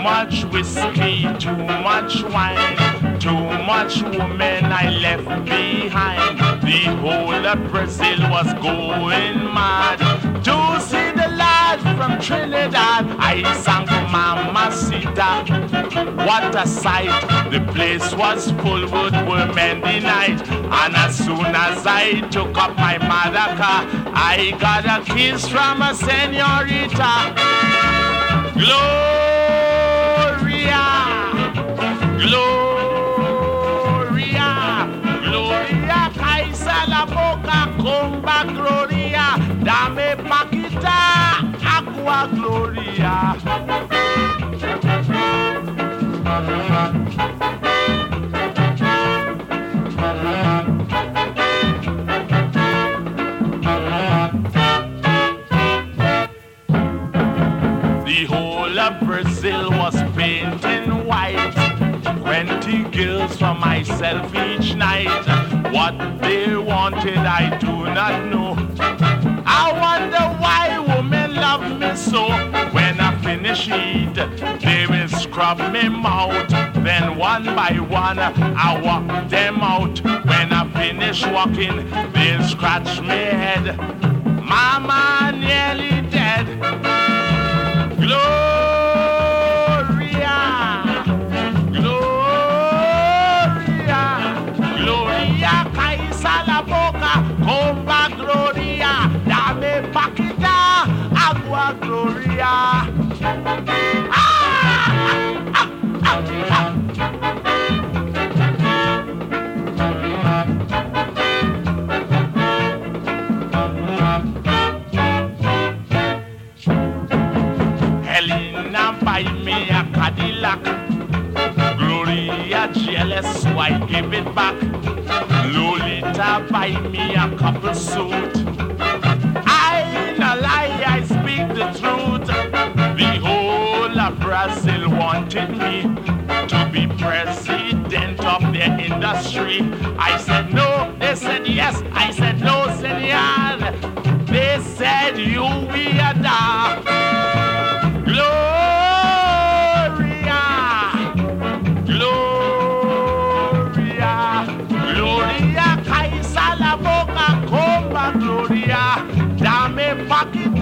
much whiskey, too much wine, too much woman I left behind. The whole of Brazil was going mad to see the lad from Trinidad. I sang for Mamacita, what a sight. The place was full with women the night. And as soon as I took up my madaca, I got a kiss from a señorita. Gloria, Gloria, Gloria, Kaisa la boca, comba Gloria, dame paquita, agua Gloria. The whole of Brazil was painting white. 20 girls for myself each night. What they wanted I do not know. I wonder why women love me so. When I finish eat, they will scrub me mouth. Then one by one I walk them out. When I finish walking, they'll scratch me head. Mama nearly dead. Gloria, Gloria, Gloria, Kaisa la boca, comba Gloria, dame paquita, agua Gloria. Helena buy me a Cadillac. Gloria jealous, so I give it back. Lolita buy me a couple suit. I no lie, I speak the truth. The whole of Brazil wanted me to be president of their industry. I said no, they said yes. I said no, senor. They said you be a dog. Gloria, Gloria, Gloria, Kaisa la boca, comba Gloria, dame paquita.